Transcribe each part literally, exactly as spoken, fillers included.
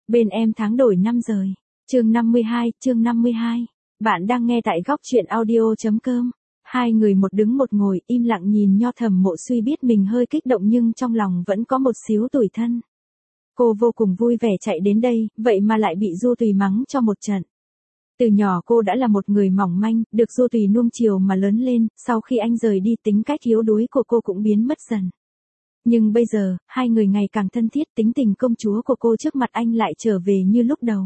Bên em tháng đổi năm rời. Chương năm mươi hai, chương năm mươi hai. Bạn đang nghe tại góc truyện audio.com. Hai người một đứng một ngồi im lặng nhìn nho. Thẩm Mộ Suy biết mình hơi kích động nhưng trong lòng vẫn có một xíu tủi thân. Cô vô cùng vui vẻ chạy đến đây, vậy mà lại bị Du Tùy mắng cho một trận. Từ nhỏ cô đã là một người mỏng manh, được Du Tùy nuông chiều mà lớn lên, sau khi anh rời đi tính cách yếu đuối của cô cũng biến mất dần. Nhưng bây giờ, hai người ngày càng thân thiết, tính tình công chúa của cô trước mặt anh lại trở về như lúc đầu.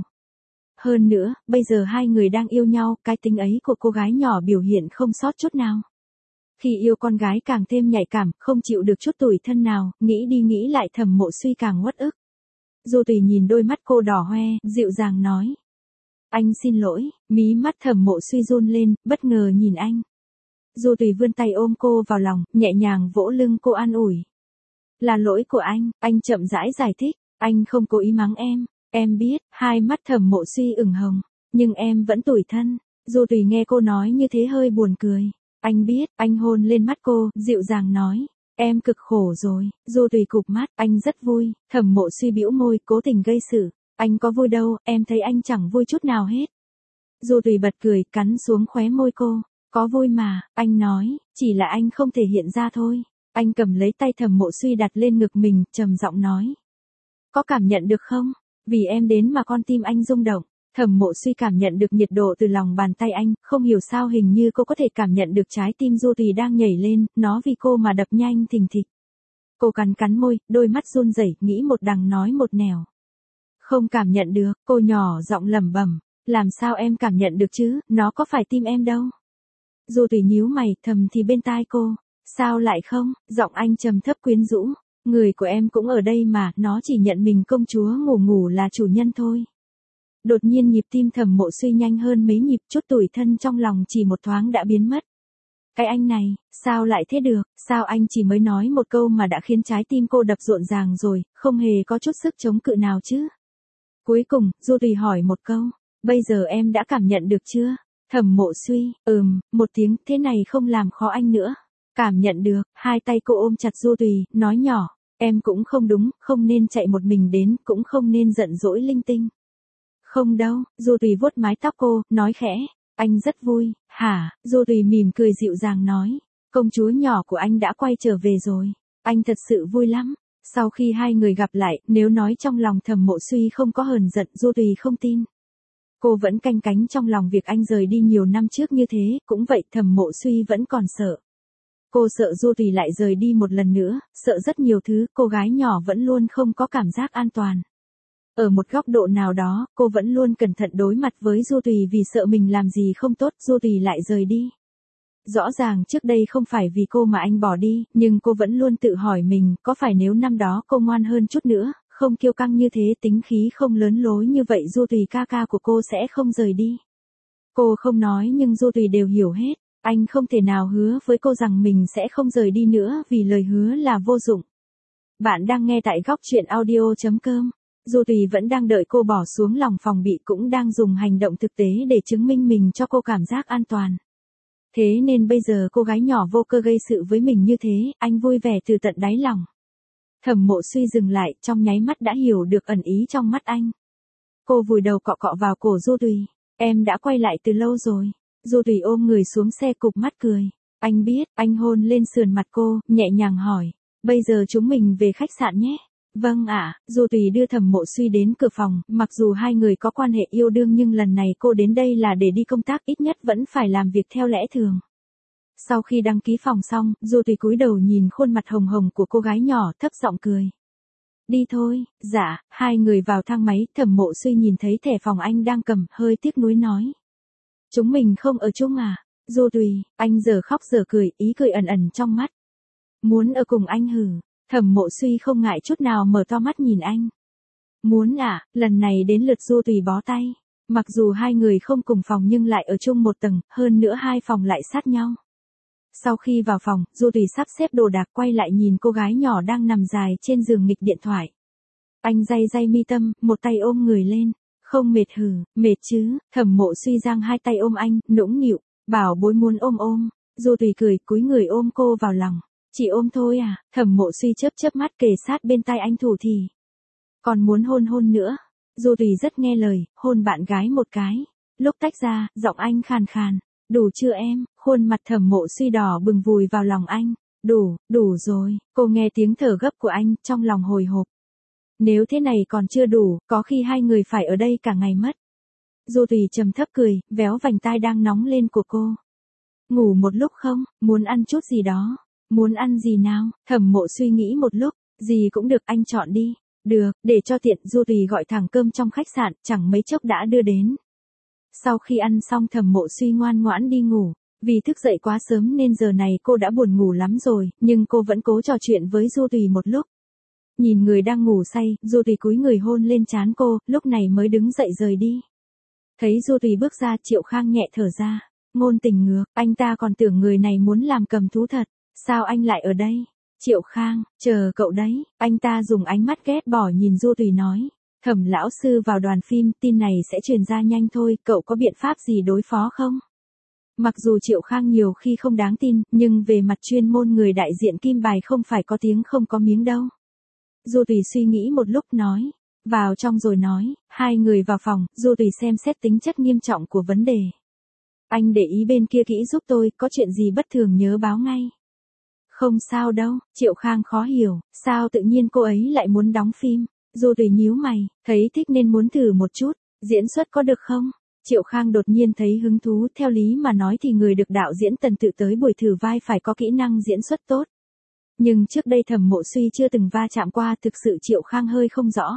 Hơn nữa, bây giờ hai người đang yêu nhau, cái tính ấy của cô gái nhỏ biểu hiện không sót chút nào. Khi yêu con gái càng thêm nhạy cảm, không chịu được chút tủi thân nào, nghĩ đi nghĩ lại Thẩm Mộ Suy càng uất ức. Du Tùy nhìn đôi mắt cô đỏ hoe, dịu dàng nói. Anh xin lỗi, mí mắt Thẩm Mộ Suy run lên, bất ngờ nhìn anh. Du Tùy vươn tay ôm cô vào lòng, nhẹ nhàng vỗ lưng cô an ủi. Là lỗi của anh, anh chậm rãi giải thích, anh không cố ý mắng em, em biết, hai mắt Thẩm Mộ Suy ửng hồng, nhưng em vẫn tủi thân. Du Tùy nghe cô nói như thế hơi buồn cười. Anh biết, anh hôn lên mắt cô, dịu dàng nói. Em cực khổ rồi. Du Tùy cụp mắt, anh rất vui. Thẩm Mộ Suy bĩu môi, cố tình gây sự. Anh có vui đâu, em thấy anh chẳng vui chút nào hết. Du Tùy bật cười, cắn xuống khóe môi cô. Có vui mà, anh nói, chỉ là anh không thể hiện ra thôi. Anh cầm lấy tay Thẩm Mộ Suy đặt lên ngực mình, trầm giọng nói. Có cảm nhận được không? Vì em đến mà con tim anh rung động. Thẩm Mộ Suy cảm nhận được nhiệt độ từ lòng bàn tay anh, không hiểu sao hình như cô có thể cảm nhận được trái tim Du Tùy đang nhảy lên, nó vì cô mà đập nhanh thình thịch. Cô cắn cắn môi, đôi mắt run rẩy, nghĩ một đằng nói một nẻo. Không cảm nhận được, cô nhỏ giọng lẩm bẩm, làm sao em cảm nhận được chứ, nó có phải tim em đâu. Du Tùy nhíu mày, thầm thì bên tai cô, sao lại không, giọng anh trầm thấp quyến rũ, người của em cũng ở đây mà, nó chỉ nhận mình công chúa ngủ ngủ là chủ nhân thôi. Đột nhiên nhịp tim Thẩm Mộ Suy nhanh hơn mấy nhịp, chút tủi thân trong lòng chỉ một thoáng đã biến mất. Cái anh này, sao lại thế được, sao anh chỉ mới nói một câu mà đã khiến trái tim cô đập rộn ràng rồi, không hề có chút sức chống cự nào chứ. Cuối cùng, Du Tùy hỏi một câu, bây giờ em đã cảm nhận được chưa? Thẩm Mộ Suy, ừm, một tiếng, thế này không làm khó anh nữa. Cảm nhận được, hai tay cô ôm chặt Du Tùy, nói nhỏ, em cũng không đúng, không nên chạy một mình đến, cũng không nên giận dỗi linh tinh. Không đâu, Du Tùy vuốt mái tóc cô, nói khẽ, anh rất vui, hả? Du Tùy mỉm cười dịu dàng nói, công chúa nhỏ của anh đã quay trở về rồi, anh thật sự vui lắm. Sau khi hai người gặp lại, nếu nói trong lòng Thẩm Mộ Suy không có hờn giận, Du Tùy không tin. Cô vẫn canh cánh trong lòng việc anh rời đi nhiều năm trước như thế, cũng vậy Thẩm Mộ Suy vẫn còn sợ. Cô sợ Du Tùy lại rời đi một lần nữa, sợ rất nhiều thứ, cô gái nhỏ vẫn luôn không có cảm giác an toàn. Ở một góc độ nào đó, cô vẫn luôn cẩn thận đối mặt với Du Tùy vì sợ mình làm gì không tốt, Du Tùy lại rời đi. Rõ ràng trước đây không phải vì cô mà anh bỏ đi, nhưng cô vẫn luôn tự hỏi mình, có phải nếu năm đó cô ngoan hơn chút nữa, không kiêu căng như thế, tính khí không lớn lối như vậy, Du Tùy ca ca của cô sẽ không rời đi. Cô không nói nhưng Du Tùy đều hiểu hết, anh không thể nào hứa với cô rằng mình sẽ không rời đi nữa vì lời hứa là vô dụng. Bạn đang nghe tại góc truyện audio.com. Du Tùy vẫn đang đợi cô bỏ xuống lòng phòng bị, cũng đang dùng hành động thực tế để chứng minh mình cho cô cảm giác an toàn. Thế nên bây giờ cô gái nhỏ vô cơ gây sự với mình như thế, anh vui vẻ từ tận đáy lòng. Thẩm Mộ Suy dừng lại, trong nháy mắt đã hiểu được ẩn ý trong mắt anh. Cô vùi đầu cọ cọ vào cổ Du Tùy, em đã quay lại từ lâu rồi. Du Tùy ôm người xuống xe cụp mắt cười. Anh biết, anh hôn lên sườn mặt cô, nhẹ nhàng hỏi, bây giờ chúng mình về khách sạn nhé. Vâng ạ, à, Du Tùy đưa Thẩm Mộ Suy đến cửa phòng, mặc dù hai người có quan hệ yêu đương nhưng lần này cô đến đây là để đi công tác, ít nhất vẫn phải làm việc theo lẽ thường. Sau khi đăng ký phòng xong, Du Tùy cúi đầu nhìn khuôn mặt hồng hồng của cô gái nhỏ, thấp giọng cười. Đi thôi, dạ, hai người vào thang máy, Thẩm Mộ Suy nhìn thấy thẻ phòng anh đang cầm, hơi tiếc nuối nói. Chúng mình không ở chung à? Du Tùy, anh giờ khóc giờ cười, ý cười ẩn ẩn trong mắt. Muốn ở cùng anh hử? Thẩm Mộ Suy không ngại chút nào mở to mắt nhìn anh. Muốn à, lần này đến lượt Du Tùy bó tay. Mặc dù hai người không cùng phòng nhưng lại ở chung một tầng, hơn nữa hai phòng lại sát nhau. Sau khi vào phòng, Du Tùy sắp xếp đồ đạc quay lại nhìn cô gái nhỏ đang nằm dài trên giường nghịch điện thoại. Anh day day mi tâm, một tay ôm người lên. Không mệt hử, mệt chứ, Thẩm Mộ Suy giang hai tay ôm anh, nũng nịu, bảo bối muốn ôm ôm. Du Tùy cười, cúi người ôm cô vào lòng. Chỉ ôm thôi à? Thẩm Mộ Suy chớp chớp mắt kề sát bên tai anh thủ thì. Còn muốn hôn hôn nữa. Du Thủy rất nghe lời, hôn bạn gái một cái. Lúc tách ra, giọng anh khàn khàn. Đủ chưa em? Khuôn mặt Thẩm Mộ Suy đỏ bừng vùi vào lòng anh. Đủ, đủ rồi. Cô nghe tiếng thở gấp của anh, trong lòng hồi hộp. Nếu thế này còn chưa đủ, có khi hai người phải ở đây cả ngày mất. Du Thủy trầm thấp cười, véo vành tai đang nóng lên của cô. Ngủ một lúc không? Muốn ăn chút gì đó? Muốn ăn gì nào? Thẩm Mộ suy nghĩ một lúc. Gì cũng được, anh chọn đi. Được, để cho tiện, Du Thủy gọi thẳng cơm trong khách sạn, chẳng mấy chốc đã đưa đến. Sau khi ăn xong Thẩm Mộ suy ngoan ngoãn đi ngủ. Vì thức dậy quá sớm nên giờ này cô đã buồn ngủ lắm rồi, nhưng cô vẫn cố trò chuyện với Du Thủy một lúc. Nhìn người đang ngủ say, Du Thủy cúi người hôn lên trán cô, lúc này mới đứng dậy rời đi. Thấy Du Thủy bước ra, Triệu Khang nhẹ thở ra. Ngôn tình ngược, anh ta còn tưởng người này muốn làm cầm thú thật. Sao anh lại ở đây? Triệu Khang, chờ cậu đấy. Anh ta dùng ánh mắt ghét bỏ nhìn Du Thủy nói. Thẩm lão sư vào đoàn phim, tin này sẽ truyền ra nhanh thôi, cậu có biện pháp gì đối phó không? Mặc dù Triệu Khang nhiều khi không đáng tin, nhưng về mặt chuyên môn người đại diện Kim Bài không phải có tiếng không có miếng đâu. Du Thủy suy nghĩ một lúc nói. Vào trong rồi nói. Hai người vào phòng, Du Thủy xem xét tính chất nghiêm trọng của vấn đề. Anh để ý bên kia kỹ giúp tôi, có chuyện gì bất thường nhớ báo ngay. Không sao đâu, Triệu Khang khó hiểu, sao tự nhiên cô ấy lại muốn đóng phim. Du Thủy nhíu mày, thấy thích nên muốn thử một chút, diễn xuất có được không? Triệu Khang đột nhiên thấy hứng thú, theo lý mà nói thì người được đạo diễn Tần tự tới buổi thử vai phải có kỹ năng diễn xuất tốt. Nhưng trước đây Thẩm Mộ Suy chưa từng va chạm qua, thực sự Triệu Khang hơi không rõ.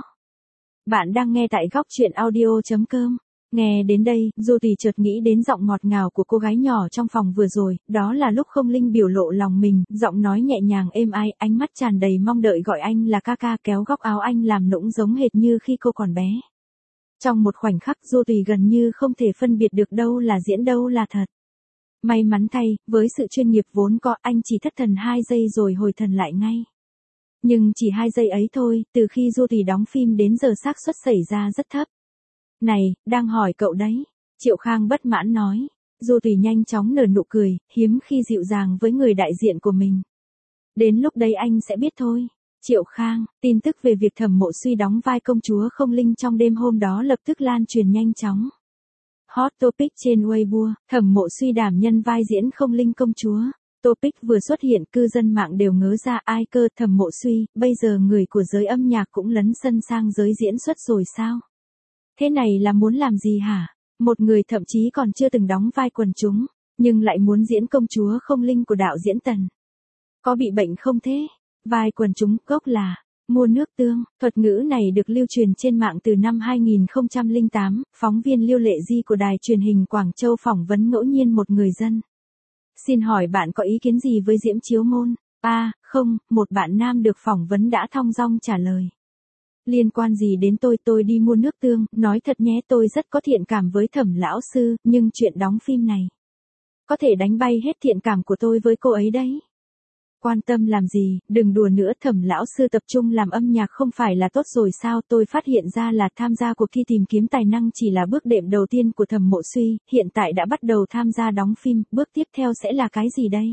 Bạn đang nghe tại góc truyện audio chấm com. Nghe đến đây, Du Thủy chợt nghĩ đến giọng ngọt ngào của cô gái nhỏ trong phòng vừa rồi, đó là lúc Không Linh biểu lộ lòng mình, giọng nói nhẹ nhàng êm ái, ánh mắt tràn đầy mong đợi gọi anh là ca ca, kéo góc áo anh làm nũng giống hệt như khi cô còn bé. Trong một khoảnh khắc Du Thủy gần như không thể phân biệt được đâu là diễn đâu là thật. May mắn thay, với sự chuyên nghiệp vốn có, anh chỉ thất thần hai giây rồi hồi thần lại ngay. Nhưng chỉ hai giây ấy thôi, từ khi Du Thủy đóng phim đến giờ xác suất xảy ra rất thấp. Này, đang hỏi cậu đấy. Triệu Khang bất mãn nói. Du Thủy nhanh chóng nở nụ cười, hiếm khi dịu dàng với người đại diện của mình. Đến lúc đấy anh sẽ biết thôi. Triệu Khang, tin tức về việc Thẩm Mộ Suy đóng vai công chúa Không Linh trong đêm hôm đó lập tức lan truyền nhanh chóng. Hot topic trên Weibo, Thẩm Mộ Suy đảm nhân vai diễn Không Linh công chúa. Topic vừa xuất hiện, cư dân mạng đều ngớ ra ai cơ. Thẩm Mộ Suy, bây giờ người của giới âm nhạc cũng lấn sân sang giới diễn xuất rồi sao? Thế này là muốn làm gì hả? Một người thậm chí còn chưa từng đóng vai quần chúng, nhưng lại muốn diễn công chúa Không Linh của đạo diễn Tần. Có bị bệnh không thế? Vai quần chúng gốc là mua nước tương. Thuật ngữ này được lưu truyền trên mạng từ năm hai nghìn không trăm lẻ tám, phóng viên Liêu Lệ Di của đài truyền hình Quảng Châu phỏng vấn ngẫu nhiên một người dân. Xin hỏi bạn có ý kiến gì với Diễm Chiếu Môn? À, không, một bạn nam được phỏng vấn đã thong dong trả lời. Liên quan gì đến tôi, tôi đi mua nước tương, nói thật nhé, tôi rất có thiện cảm với Thẩm lão sư, nhưng chuyện đóng phim này có thể đánh bay hết thiện cảm của tôi với cô ấy đấy. Quan tâm làm gì, đừng đùa nữa, Thẩm lão sư tập trung làm âm nhạc không phải là tốt rồi sao? Tôi phát hiện ra là tham gia cuộc thi tìm kiếm tài năng chỉ là bước đệm đầu tiên của Thẩm Mộ Suy, hiện tại đã bắt đầu tham gia đóng phim, bước tiếp theo sẽ là cái gì đây?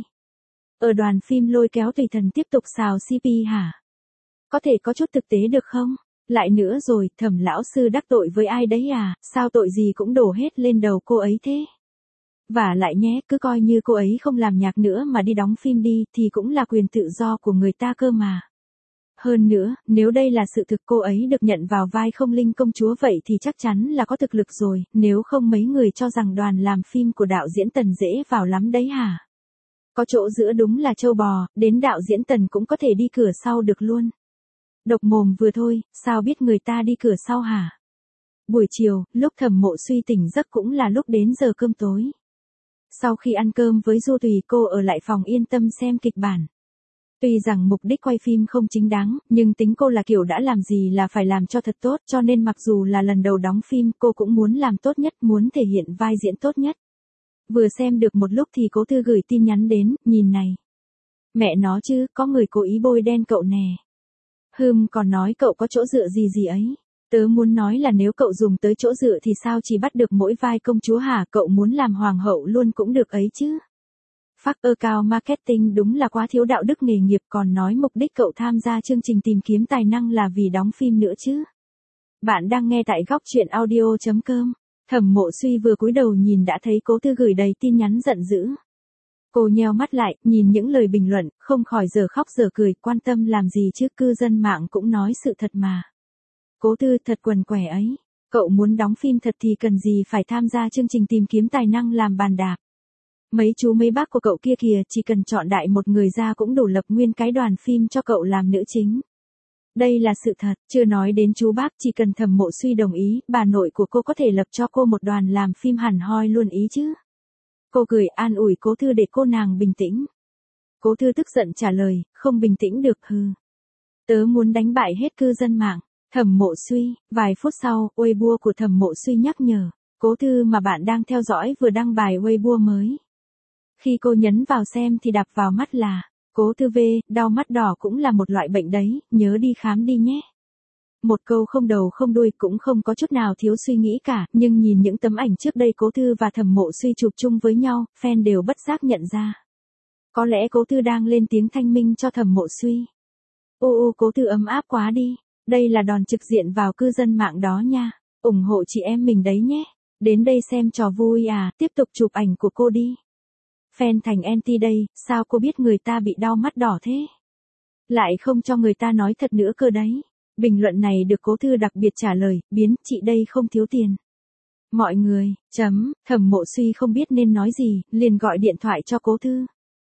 Ở đoàn phim lôi kéo Tùy Thần tiếp tục xào xê pê hả? Có thể có chút thực tế được không? Lại nữa rồi, Thẩm lão sư đắc tội với ai đấy à, sao tội gì cũng đổ hết lên đầu cô ấy thế? Và lại nhé, cứ coi như cô ấy không làm nhạc nữa mà đi đóng phim đi, thì cũng là quyền tự do của người ta cơ mà. Hơn nữa, nếu đây là sự thực cô ấy được nhận vào vai Không Linh công chúa vậy thì chắc chắn là có thực lực rồi, nếu không mấy người cho rằng đoàn làm phim của đạo diễn Tần dễ vào lắm đấy hả? Có chỗ giữa đúng là trâu bò, đến đạo diễn Tần cũng có thể đi cửa sau được luôn. Độc mồm vừa thôi, sao biết người ta đi cửa sau hả? Buổi chiều, lúc Thẩm Mộ Suy tỉnh giấc cũng là lúc đến giờ cơm tối. Sau khi ăn cơm với Du Thủy, cô ở lại phòng yên tâm xem kịch bản. Tuy rằng mục đích quay phim không chính đáng, nhưng tính cô là kiểu đã làm gì là phải làm cho thật tốt, cho nên mặc dù là lần đầu đóng phim, cô cũng muốn làm tốt nhất, muốn thể hiện vai diễn tốt nhất. Vừa xem được một lúc thì Cố Thư gửi tin nhắn đến, nhìn này. Mẹ nó chứ, có người cố ý bôi đen cậu nè. Hừm, còn nói cậu có chỗ dựa gì gì ấy. Tớ muốn nói là nếu cậu dùng tới chỗ dựa thì sao chỉ bắt được mỗi vai công chúa hả, cậu muốn làm hoàng hậu luôn cũng được ấy chứ. Phác ơ cao marketing đúng là quá thiếu đạo đức nghề nghiệp, còn nói mục đích cậu tham gia chương trình tìm kiếm tài năng là vì đóng phim nữa chứ. Bạn đang nghe tại góc chuyện audio chấm com. Thẩm Mộ Suy vừa cúi đầu nhìn đã thấy Cố Tư gửi đầy tin nhắn giận dữ. Cô nheo mắt lại, nhìn những lời bình luận, không khỏi giờ khóc giờ cười, quan tâm làm gì chứ, cư dân mạng cũng nói sự thật mà. Cố Tư thật quần quẻ ấy, cậu muốn đóng phim thật thì cần gì phải tham gia chương trình tìm kiếm tài năng làm bàn đạp. Mấy chú mấy bác của cậu kia kìa, chỉ cần chọn đại một người ra cũng đủ lập nguyên cái đoàn phim cho cậu làm nữ chính. Đây là sự thật, chưa nói đến chú bác, chỉ cần Thẩm Mộ Suy đồng ý, bà nội của cô có thể lập cho cô một đoàn làm phim hẳn hoi luôn ý chứ. Cô cười an ủi Cố Thư để cô nàng bình tĩnh. Cố Thư tức giận trả lời, không bình tĩnh được hừ. Tớ muốn đánh bại hết cư dân mạng. Thẩm Mộ Suy, vài phút sau, Weibo của Thẩm Mộ Suy nhắc nhở, Cố Thư mà bạn đang theo dõi vừa đăng bài Weibo mới. Khi cô nhấn vào xem thì đập vào mắt là, Cố Thư V, đau mắt đỏ cũng là một loại bệnh đấy, nhớ đi khám đi nhé. Một câu không đầu không đuôi cũng không có chút nào thiếu suy nghĩ cả, nhưng nhìn những tấm ảnh trước đây Cố Thư và Thẩm Mộ Suy chụp chung với nhau, fan đều bất giác nhận ra. Có lẽ Cố Thư đang lên tiếng thanh minh cho Thẩm Mộ Suy. Ô ô Cố Thư ấm áp quá đi, đây là đòn trực diện vào cư dân mạng đó nha, ủng hộ chị em mình đấy nhé. Đến đây xem trò vui à, tiếp tục chụp ảnh của cô đi. Fan thành anti đây, sao cô biết người ta bị đau mắt đỏ thế? Lại không cho người ta nói thật nữa cơ đấy. Bình luận này được Cố Thư đặc biệt trả lời, biến, chị đây không thiếu tiền. Mọi người, chấm, Thẩm Mộ Suy không biết nên nói gì, liền gọi điện thoại cho Cố Thư.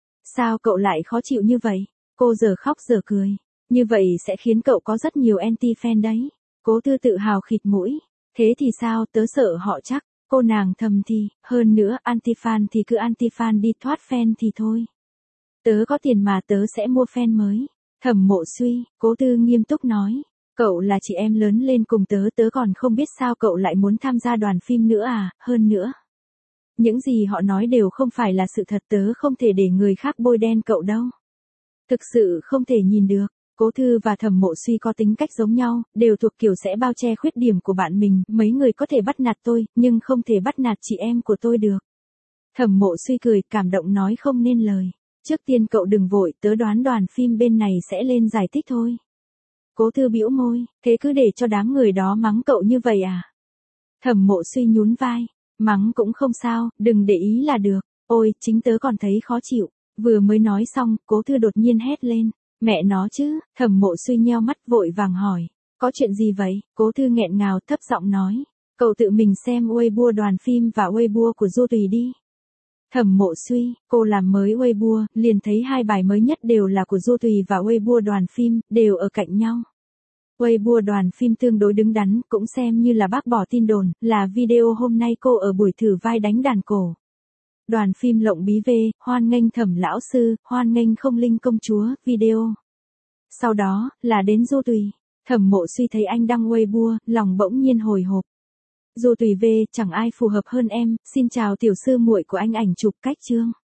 Sao cậu lại khó chịu như vậy? Cô giờ khóc giờ cười. Như vậy sẽ khiến cậu có rất nhiều anti-fan đấy. Cố Thư tự hào khịt mũi. Thế thì sao, tớ sợ họ chắc. Cô nàng thầm thì, hơn nữa, anti-fan thì cứ anti-fan đi, thoát fan thì thôi. Tớ có tiền mà tớ sẽ mua fan mới. Thẩm Mộ Suy, Cố Thư nghiêm túc nói. Cậu là chị em lớn lên cùng tớ, tớ còn không biết sao cậu lại muốn tham gia đoàn phim nữa à, hơn nữa. Những gì họ nói đều không phải là sự thật, tớ không thể để người khác bôi đen cậu đâu. Thực sự không thể nhìn được. Cố Thư và Thẩm Mộ Suy có tính cách giống nhau, đều thuộc kiểu sẽ bao che khuyết điểm của bạn mình, mấy người có thể bắt nạt tôi, nhưng không thể bắt nạt chị em của tôi được. Thẩm Mộ Suy cười, cảm động nói không nên lời. Trước tiên cậu đừng vội, tớ đoán đoàn phim bên này sẽ lên giải thích thôi. Cố Thư bĩu môi, thế cứ để cho đám người đó mắng cậu như vậy à? Thẩm Mộ Suy nhún vai, mắng cũng không sao, đừng để ý là được. Ôi, chính tớ còn thấy khó chịu. Vừa mới nói xong, Cố Thư đột nhiên hét lên. Mẹ nó chứ, Thẩm Mộ Suy nheo mắt vội vàng hỏi. Có chuyện gì vậy? Cố Thư nghẹn ngào thấp giọng nói. Cậu tự mình xem Weibo đoàn phim và Weibo của Du Tùy đi. Thẩm Mộ Suy, cô làm mới Weibo, liền thấy hai bài mới nhất đều là của Du Tùy và Weibo đoàn phim, đều ở cạnh nhau. Weibo đoàn phim tương đối đứng đắn, cũng xem như là bác bỏ tin đồn, là video hôm nay cô ở buổi thử vai đánh đàn cổ. Đoàn phim Lộng Bí V, hoan nghênh Thẩm lão sư, hoan nghênh Không Linh công chúa, video. Sau đó, là đến Du Tùy. Thẩm Mộ Suy thấy anh đăng Weibo, lòng bỗng nhiên hồi hộp. Du Tùy V, chẳng ai phù hợp hơn em, xin chào tiểu sư muội của anh, ảnh chụp cách chương.